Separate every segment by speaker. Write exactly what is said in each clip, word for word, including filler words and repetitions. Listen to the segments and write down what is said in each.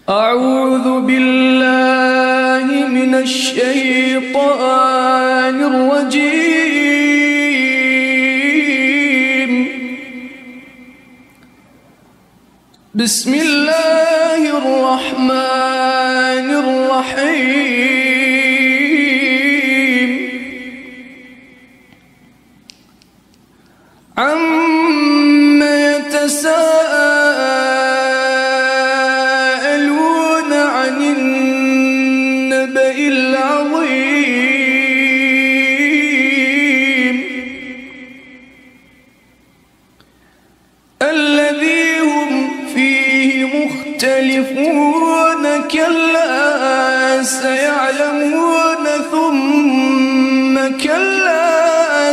Speaker 1: أعوذ بالله من الشيطان الرجيم. بسم الله الرحمن الرحيم. عم يتساءلون عن النبأ العظيم الذي هم فيه مختلفون. كلا سيعلمون ثم كلا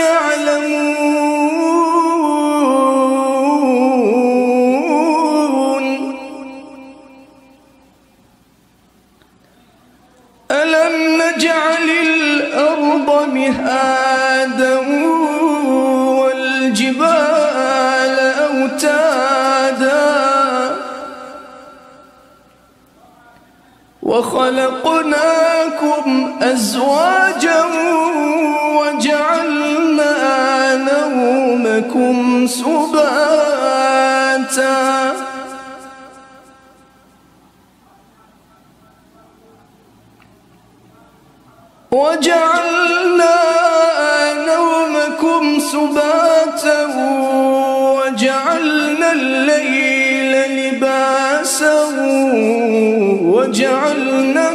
Speaker 1: سيعلمون. ألم نجعل الأرض مهادا والجبال أوتادا وخلقناكم أزواجا وجعلنا نومكم سباتا وجعلنا نومكم سباتا وجعلنا الليل لباسا وجعلنا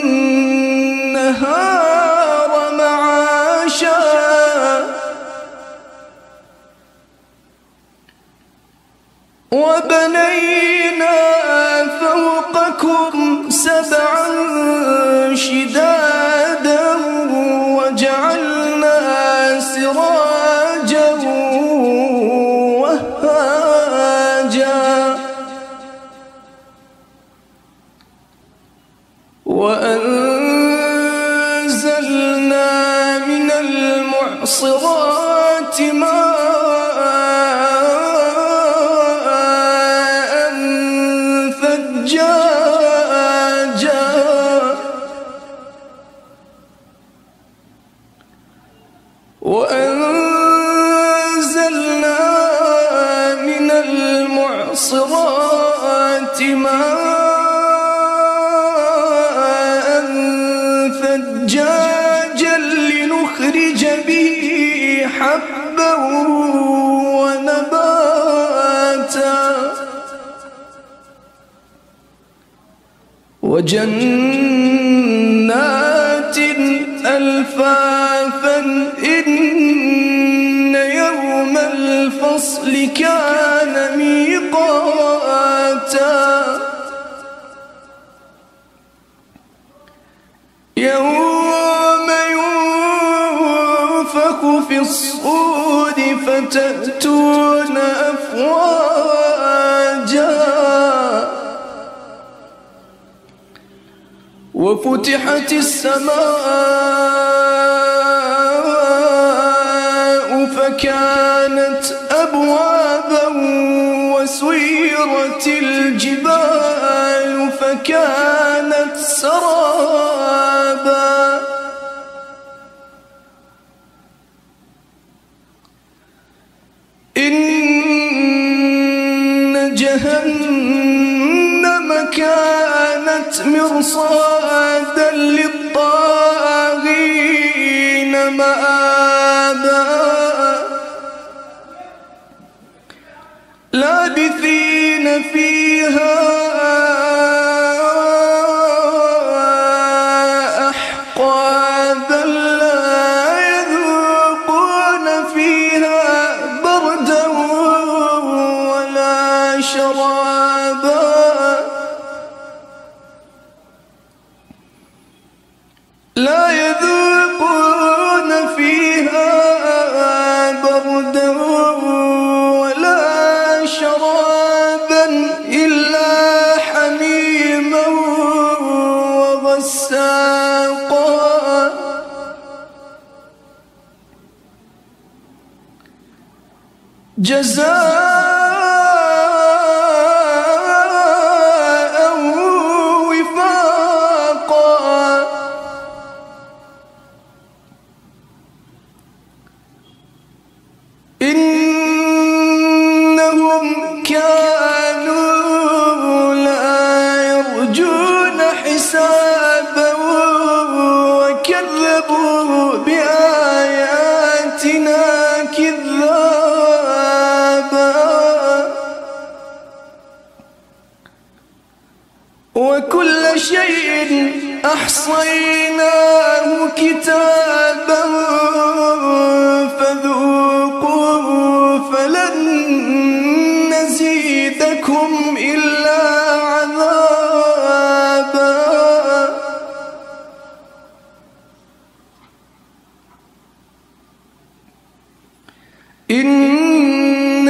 Speaker 1: النهار معاشا وبنينا فوقكم سبعا شدادا وجعلنا سراجا وهاجا وأنزلنا من المعصرات ماء ثجاجا وأنزلنا من المعصرات ماء ثجاجا لنخرج به حبا ونباتا وجنات ألفافا إن يوم الفصل كان ميقاتا يوم ينفخ في الصور فتأتون أفواجا وفتحت السماء فكانت أبوابا وسيرت الجبال فكانت سرابا إن جهنم كانت مرصادا للطاغين مآبا لابثين فيها أحقابا لا يذوقون فيها بردا ولا شرابا لا يذوقون فيها بردا ولا شرابا إلا حميما وغساقا جزاء وكل شيء أحصيناه كتابا فذوقوا فلن نزيدكم إلا عذابا. إن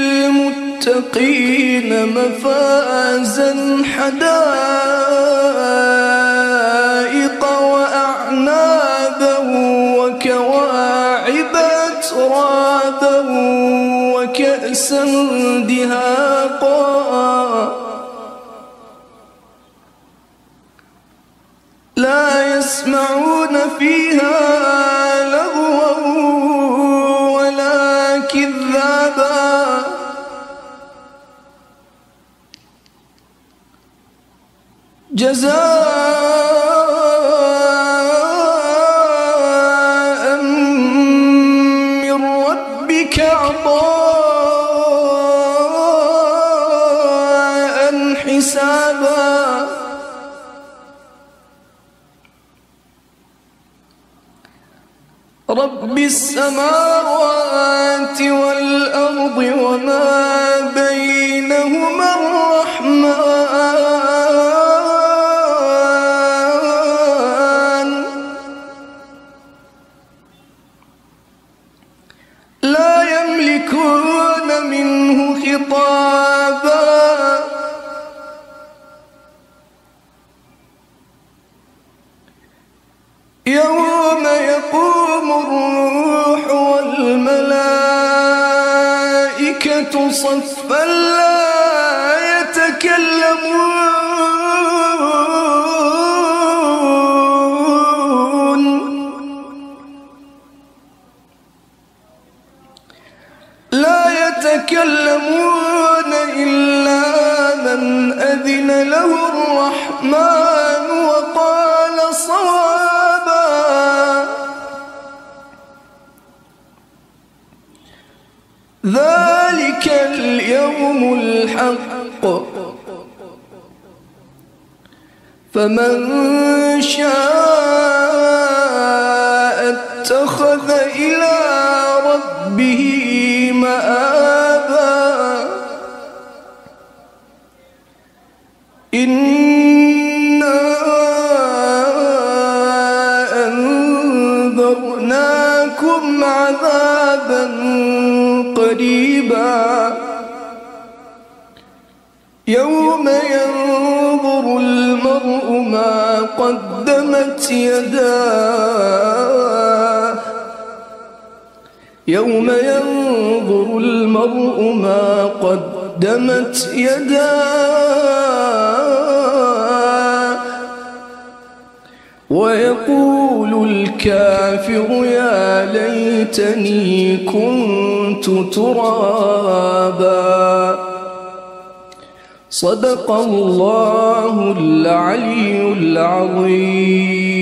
Speaker 1: للمتقين مفازا حدائق وأعنابا وكواعب أترابا وكأسا دهاقا لا يسمعون فيها لغوا ولا كذابا جزاء من ربك عطاء حسابا. رب السماوات والأرض وما بينهما الرحمن لا يملكون منه خطابا. يوم يقوم الروح والملائكة صفا لا يتكلمون لا يتكلمون إلا من أذن له الرحمن وقال صوابا. ذلك اليوم الحق فمن شاء اتخذ إلى ربه مآبا. إنا أنذرناكم عذابا قريبا يوم ينظر المرء ما قدمت يداه يوم ينظر المرء ما قدمت يداه ويقول الكافر يا ليتني كنت ترابا. صدق الله العلي العظيم.